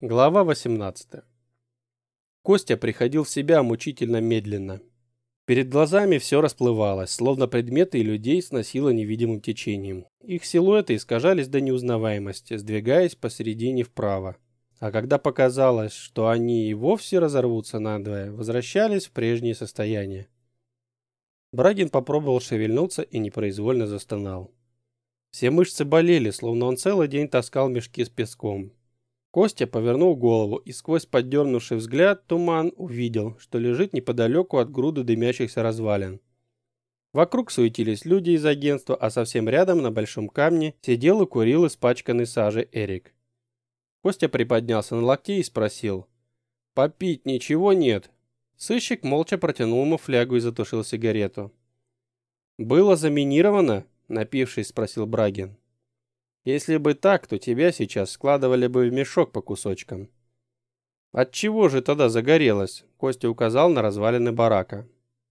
Глава 18. Костя приходил в себя мучительно медленно. Перед глазами все расплывалось, словно предметы и людей сносило невидимым течением. Их силуэты искажались до неузнаваемости, сдвигаясь посередине вправо. А когда показалось, что они и вовсе разорвутся надвое, возвращались в прежнее состояние. Брагин попробовал шевельнуться и непроизвольно застонал. Все мышцы болели, словно он целый день таскал мешки с песком. Костя повернул голову и сквозь поддернувший взгляд туман увидел, что лежит неподалеку от груды дымящихся развалин. Вокруг суетились люди из агентства, а совсем рядом на большом камне сидел и курил испачканный сажей Эрик. Костя приподнялся на локте и спросил: «Попить ничего нет?» Сыщик молча протянул ему флягу и затушил сигарету. «Было заминировано?» – напившись, спросил Брагин. «Если бы так, то тебя сейчас складывали бы в мешок по кусочкам». «От чего же тогда загорелось?» – Костя указал на развалины барака.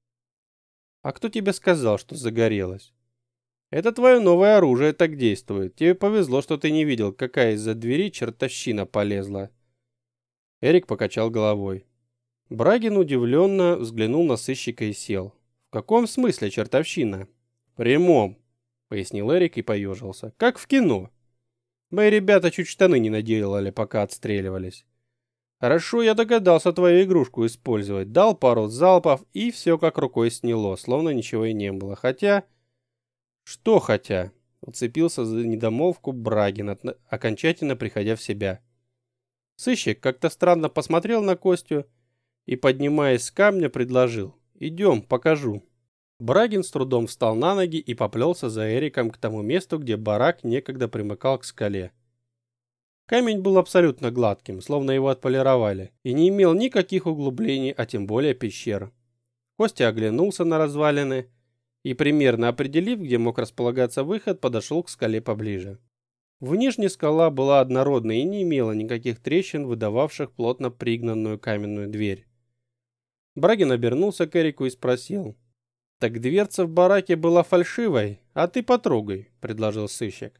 «А кто тебе сказал, что загорелось?» «Это твое новое оружие так действует. Тебе повезло, что ты не видел, какая из-за двери чертовщина полезла». Эрик покачал головой. Брагин удивленно взглянул на сыщика и сел. «В каком смысле чертовщина?» «В прямом», — пояснил Эрик и поежился. «Как в кино. Мои ребята чуть штаны не наделали, пока отстреливались. Хорошо, я догадался твою игрушку использовать. Дал пару залпов, и все как рукой сняло, словно ничего и не было. Хотя...» «Что хотя?» — уцепился за недомолвку Брагин, окончательно приходя в себя. Сыщик как-то странно посмотрел на Костю и, поднимаясь с камня, предложил: «Идем, покажу». Брагин с трудом встал на ноги и поплелся за Эриком к тому месту, где барак некогда примыкал к скале. Камень был абсолютно гладким, словно его отполировали, и не имел никаких углублений, а тем более пещер. Костя оглянулся на развалины и, примерно определив, где мог располагаться выход, подошел к скале поближе. Внешне скала была однородной и не имела никаких трещин, выдававших плотно пригнанную каменную дверь. Брагин обернулся к Эрику и спросил: «Так дверца в бараке была фальшивой, а ты потрогай», — предложил сыщик.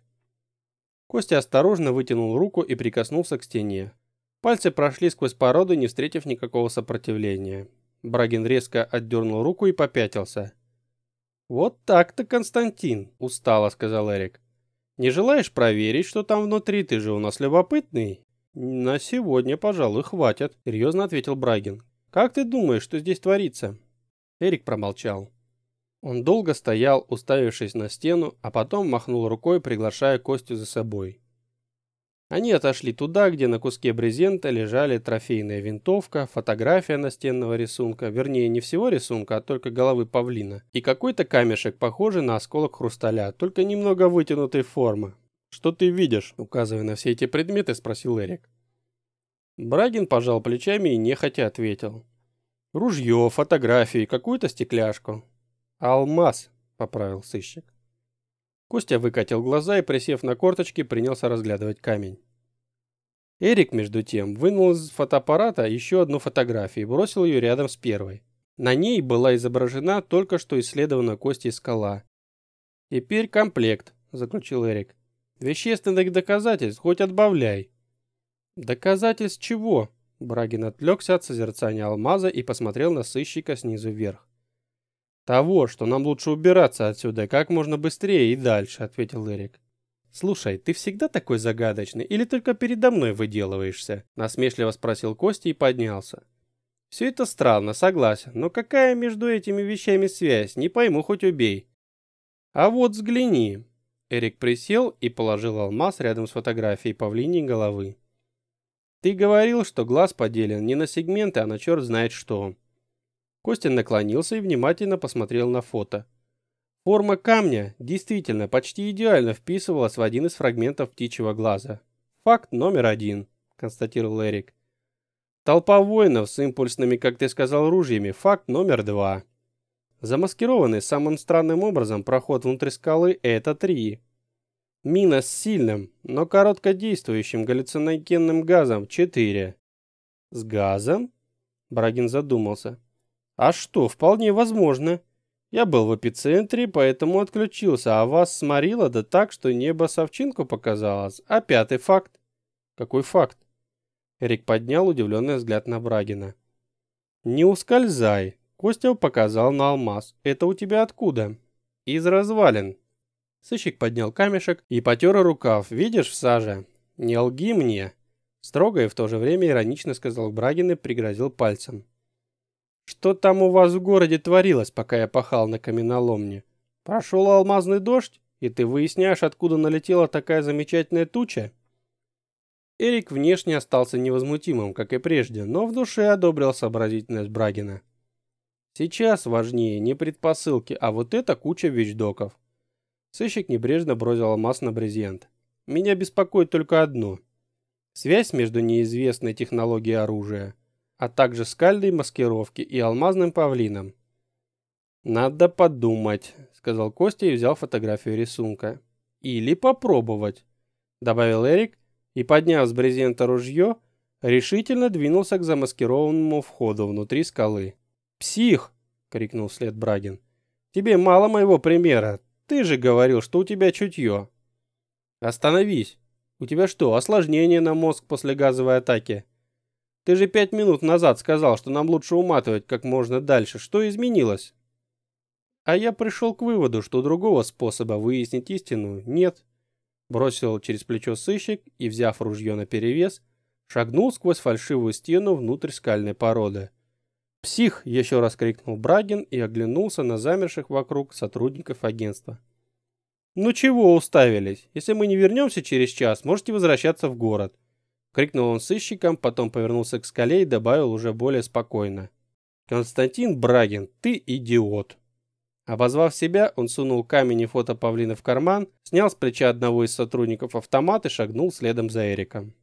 Костя осторожно вытянул руку и прикоснулся к стене. Пальцы прошли сквозь породу, не встретив никакого сопротивления. Брагин резко отдернул руку и попятился. «Вот так-то, Константин», — устало сказал Эрик. «Не желаешь проверить, что там внутри? Ты же у нас любопытный». «На сегодня, пожалуй, хватит», — серьезно ответил Брагин. «Как ты думаешь, что здесь творится?» Эрик промолчал. Он долго стоял, уставившись на стену, а потом махнул рукой, приглашая Костю за собой. Они отошли туда, где на куске брезента лежали трофейная винтовка, фотография настенного рисунка, вернее не всего рисунка, а только головы павлина, и какой-то камешек, похожий на осколок хрусталя, только немного вытянутой формы. «Что ты видишь?» – указывая на все эти предметы, спросил Эрик. Брагин пожал плечами и нехотя ответил: «Ружье, фотографии, какую-то стекляшку». «Алмаз», — поправил сыщик. Костя выкатил глаза и, присев на корточки, принялся разглядывать камень. Эрик, между тем, вынул из фотоаппарата еще одну фотографию и бросил ее рядом с первой. На ней была изображена только что исследованная Костей скала. «Теперь комплект», — заключил Эрик. «Вещественных доказательств хоть отбавляй». «Доказательств чего?» Брагин отвлекся от созерцания алмаза и посмотрел на сыщика снизу вверх. «Того, что нам лучше убираться отсюда как можно быстрее и дальше», — ответил Эрик. «Слушай, ты всегда такой загадочный или только передо мной выделываешься?» — насмешливо спросил Костя и поднялся. «Все это странно, согласен, но какая между этими вещами связь, не пойму, хоть убей». «А вот взгляни». Эрик присел и положил алмаз рядом с фотографией павлиньей головы. «Ты говорил, что глаз поделен не на сегменты, а на черт знает что». Костя наклонился и внимательно посмотрел на фото. Форма камня действительно почти идеально вписывалась в один из фрагментов птичьего глаза. «Факт номер 1», — констатировал Эрик. «Толпа воинов с импульсными, как ты сказал, ружьями. Факт номер 2. Замаскированный самым странным образом проход внутрь скалы — это 3. Мина с сильным, но короткодействующим галлюциногенным газом — 4. «С газом?» — Брагин задумался. «А что, вполне возможно. Я был в эпицентре, поэтому отключился, а вас сморило да так, что небо совчинку показалось. А 5-й факт?» «Какой факт?» Эрик поднял удивленный взгляд на Брагина. «Не ускользай!» Костя показал на алмаз. «Это у тебя откуда?» «Из развалин». Сыщик поднял камешек и потер рукав. «Видишь в саже? Не лги мне!» Строго и в то же время иронично сказал Брагин и пригрозил пальцем. «Что там у вас в городе творилось, пока я пахал на каменоломне? Прошел алмазный дождь, и ты выясняешь, откуда налетела такая замечательная туча?» Эрик внешне остался невозмутимым, как и прежде, но в душе одобрил сообразительность Брагина. «Сейчас важнее не предпосылки, а вот эта куча вещдоков». Сыщик небрежно бросил алмаз на брезент. «Меня беспокоит только одно. Связь между неизвестной технологией оружия, а также скальной маскировки и алмазным павлином». «Надо подумать», — сказал Костя и взял фотографию рисунка. «Или попробовать», — добавил Эрик и, подняв с брезента ружье, решительно двинулся к замаскированному входу внутри скалы. «Псих!» — крикнул вслед Брагин. «Тебе мало моего примера. Ты же говорил, что у тебя чутье». «Остановись! У тебя что, осложнение на мозг после газовой атаки? Ты же 5 минут назад сказал, что нам лучше уматывать как можно дальше. Что изменилось?» «А я пришел к выводу, что другого способа выяснить истину нет», — бросил через плечо сыщик и, взяв ружье наперевес, шагнул сквозь фальшивую стену внутрь скальной породы. «Псих!» — еще раз крикнул Брагин и оглянулся на замерших вокруг сотрудников агентства. «Ну чего уставились? Если мы не вернемся через час, можете возвращаться в город», — крикнул он сыщикам, потом повернулся к скале и добавил уже более спокойно. «Константин Брагин, ты идиот!» Обозвав себя, он сунул камень и фото павлина в карман, снял с плеча одного из сотрудников автомат и шагнул следом за Эриком.